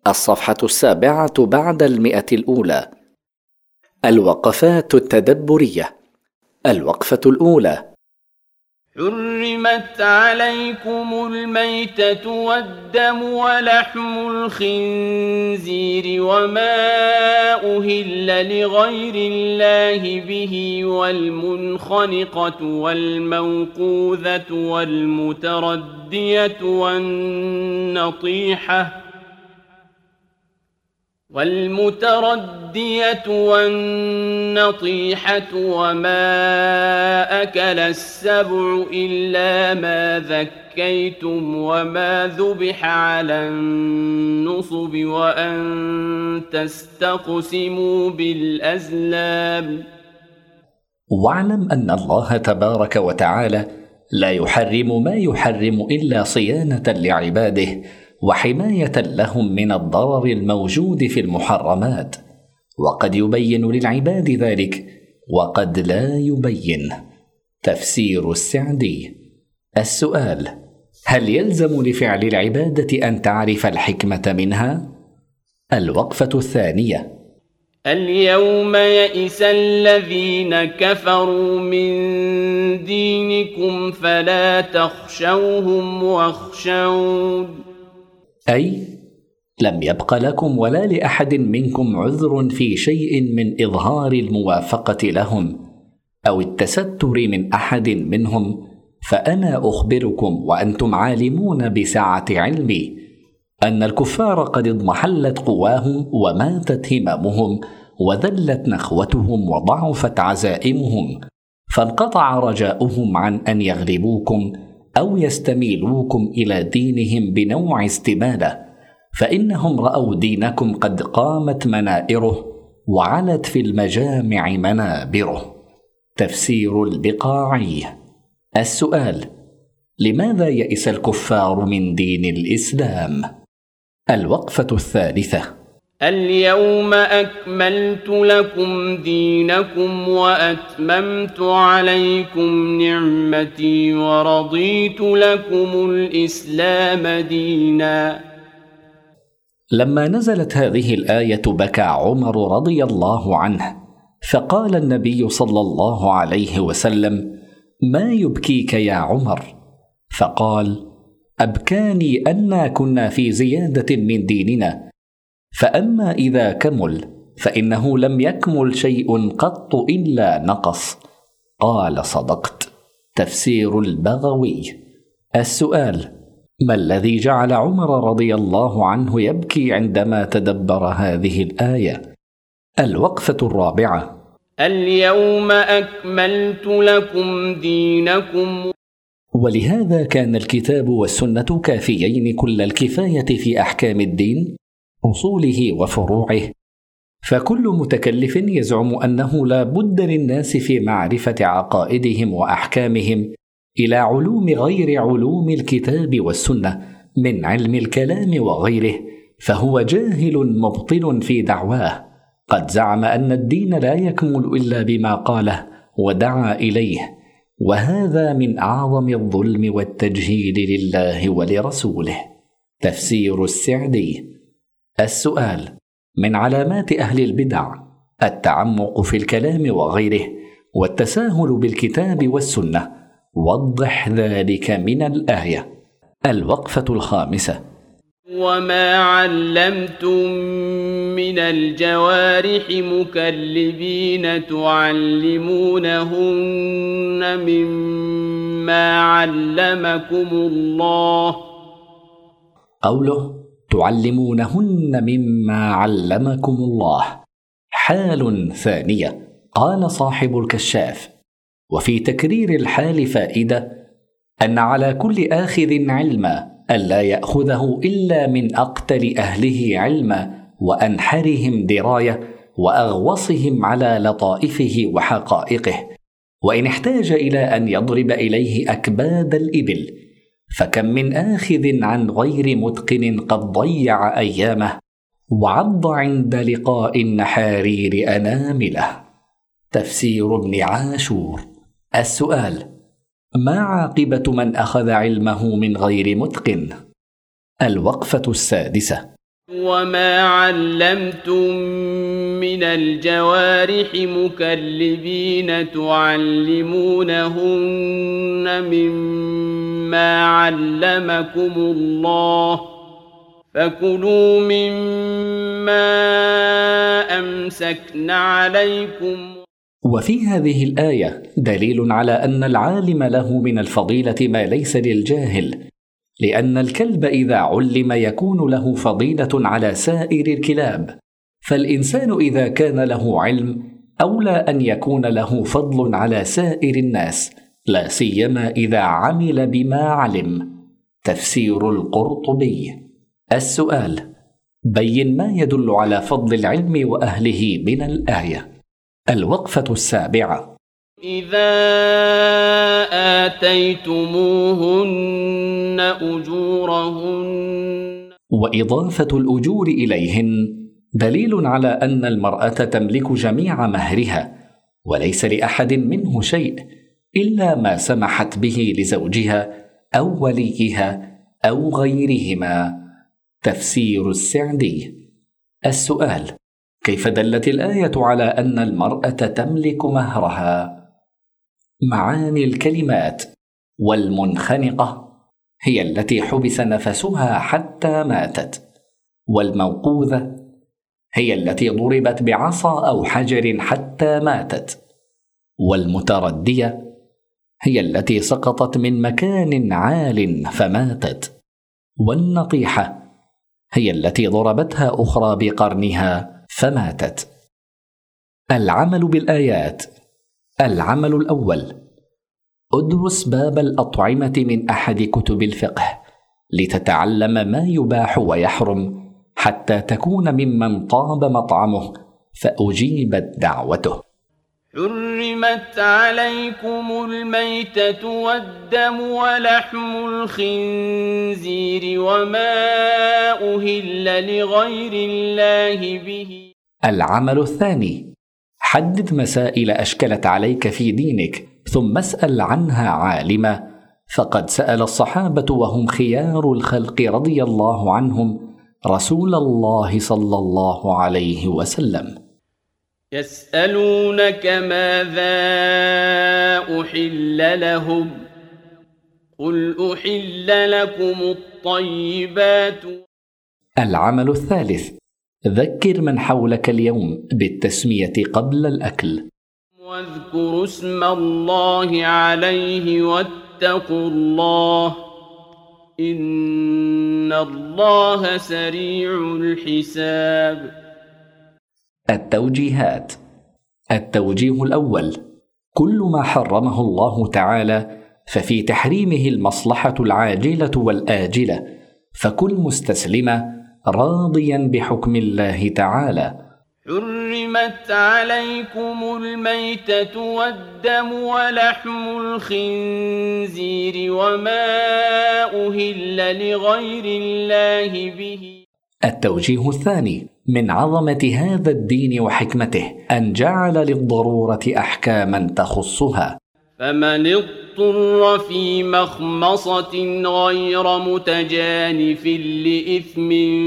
الصفحة 7 بعد 100. الوقفات التدبرية. الوقفة الأولى: حرمت عليكم الميتة والدم ولحم الخنزير وما أهل لغير الله به والمنخنقة والموقوذة والمتردية والنطيحة وما أكل السبع إلا ما ذكيتم وما ذبح على النصب وأن تستقسموا بالأزلام. واعلم أن الله تبارك وتعالى لا يحرم ما يحرم إلا صيانة لعباده وحماية لهم من الضرر الموجود في المحرمات، وقد يبين للعباد ذلك وقد لا يبين. تفسير السعدي. السؤال: هل يلزم لفعل العبادة أن تعرف الحكمة منها؟ الوقفة الثانية: اليوم يئس الذين كفروا من دينكم فلا تخشوهم واخشون. أي لم يبق لكم ولا لأحد منكم عذر في شيء من إظهار الموافقة لهم أو التستر من أحد منهم، فأنا أخبركم وأنتم عالمون بسعة علمي أن الكفار قد اضمحلت قواهم وماتت هممهم وذلت نخوتهم وضعفت عزائمهم، فانقطع رجاؤهم عن أن يغلبوكم أو يستميلوكم إلى دينهم بنوع استمالة، فإنهم رأوا دينكم قد قامت منائره وعلت في المجامع منابره. تفسير البقاعي. السؤال: لماذا يئس الكفار من دين الإسلام؟ الوقفة الثالثة: اليوم أكملت لكم دينكم وأتممت عليكم نعمتي ورضيت لكم الإسلام دينا. لما نزلت هذه الآية بكى عمر رضي الله عنه، فقال النبي صلى الله عليه وسلم: ما يبكيك يا عمر؟ فقال: أبكاني أنا كنا في زيادة من ديننا، فأما إذا كمل فإنه لم يكمل شيء قط إلا نقص. قال: صدقت. تفسير البغوي. السؤال: ما الذي جعل عمر رضي الله عنه يبكي عندما تدبر هذه الآية؟ الوقفة الرابعة: اليوم أكملت لكم دينكم. ولهذا كان الكتاب والسنة كافيين كل الكفاية في أحكام الدين، أصوله وفروعه، فكل متكلف يزعم أنه لا بد للناس في معرفة عقائدهم وأحكامهم إلى علوم غير علوم الكتاب والسنة من علم الكلام وغيره، فهو جاهل مبطل في دعواه، قد زعم أن الدين لا يكمل إلا بما قاله ودعا إليه، وهذا من أعظم الظلم والتجهيل لله ولرسوله. تفسير السعدي. السؤال: من علامات أهل البدع التعمق في الكلام وغيره والتساهل بالكتاب والسنة، وضح ذلك من الآية. الوقفة الخامسة: وما علمتم من الجوارح مكلبين تعلمونهن مما علمكم الله. قوله تعلمونهن مما علمكم الله حال ثانية. قال صاحب الكشاف: وفي تكرير الحال فائدة أن على كل آخذ علما ألا يأخذه إلا من أقتل أهله علما وأنحرهم دراية وأغوصهم على لطائفه وحقائقه، وإن احتاج إلى أن يضرب إليه أكباد الإبل، فكم من آخذ عن غير متقن قد ضيع أيامه وعض عند لقاء النحارير أنامله. تفسير ابن عاشور. السؤال: ما عاقبة من أخذ علمه من غير متقن؟ الوقفة السادسة. وما علمتم من الجوارح مكلبين تعلمونهن مما علمكم الله فكلوا مما أمسكن عليكم. وفي هذه الآية دليل على أن العالم له من الفضيلة ما ليس للجاهل، لأن الكلب إذا علم يكون له فضيلة على سائر الكلاب، فالإنسان إذا كان له علم أولى أن يكون له فضل على سائر الناس، لا سيما إذا عمل بما علم. تفسير القرطبي. السؤال: بين ما يدل على فضل العلم وأهله من الآية. الوقفة السابعة: إذا آتيتموهن أجورهن. وإضافة الأجور إليهن دليل على أن المرأة تملك جميع مهرها، وليس لأحد منه شيء إلا ما سمحت به لزوجها أو وليها أو غيرهما. تفسير السعدي. السؤال: كيف دلت الآية على أن المرأة تملك مهرها؟ معاني الكلمات: والمنخنقة هي التي حبس نفسها حتى ماتت، والموقوذة هي التي ضربت بعصا أو حجر حتى ماتت، والمتردية هي التي سقطت من مكان عال فماتت، والنطيحة هي التي ضربتها أخرى بقرنها فماتت. العمل بالآيات. العمل الأول: ادرس باب الأطعمة من أحد كتب الفقه لتتعلم ما يباح ويحرم حتى تكون ممن طاب مطعمه فأجيبت دعوته. حرمت عليكم الميتة والدم ولحم الخنزير وما أهل لغير الله به. العمل الثاني: حدد مسائل أشكلت عليك في دينك ثم اسأل عنها عالما، فقد سأل الصحابة وهم خيار الخلق رضي الله عنهم رسول الله صلى الله عليه وسلم. يسألونك ماذا أحل لهم قل أحل لكم الطيبات. العمل الثالث: ذكر من حولك اليوم بالتسمية قبل الأكل. واذكروا اسم الله عليه واتقوا الله إن الله سريع الحساب. التوجيهات. التوجيه الأول: كل ما حرمه الله تعالى ففي تحريمه المصلحة العاجلة والآجلة، فكن مستسلما راضيا بحكم الله تعالى. حرمت عليكم الميتة والدم ولحم الخنزير وما أهل لغير الله به. التوجيه الثاني: من عظمة هذا الدين وحكمته أن جعل للضرورة أحكاما تخصها، فمن اضطر في مخمصة غير متجانف لإثم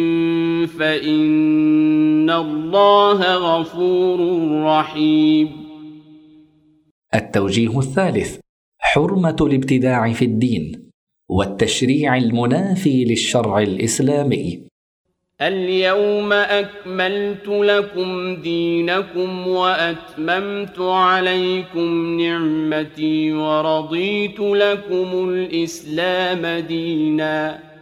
فإن الله غفور رحيم. التوجيه الثالث: حرمة الابتداع في الدين والتشريع المنافي للشرع الإسلامي. اليوم أكملت لكم دينكم وأتممت عليكم نعمتي ورضيت لكم الإسلام دينا.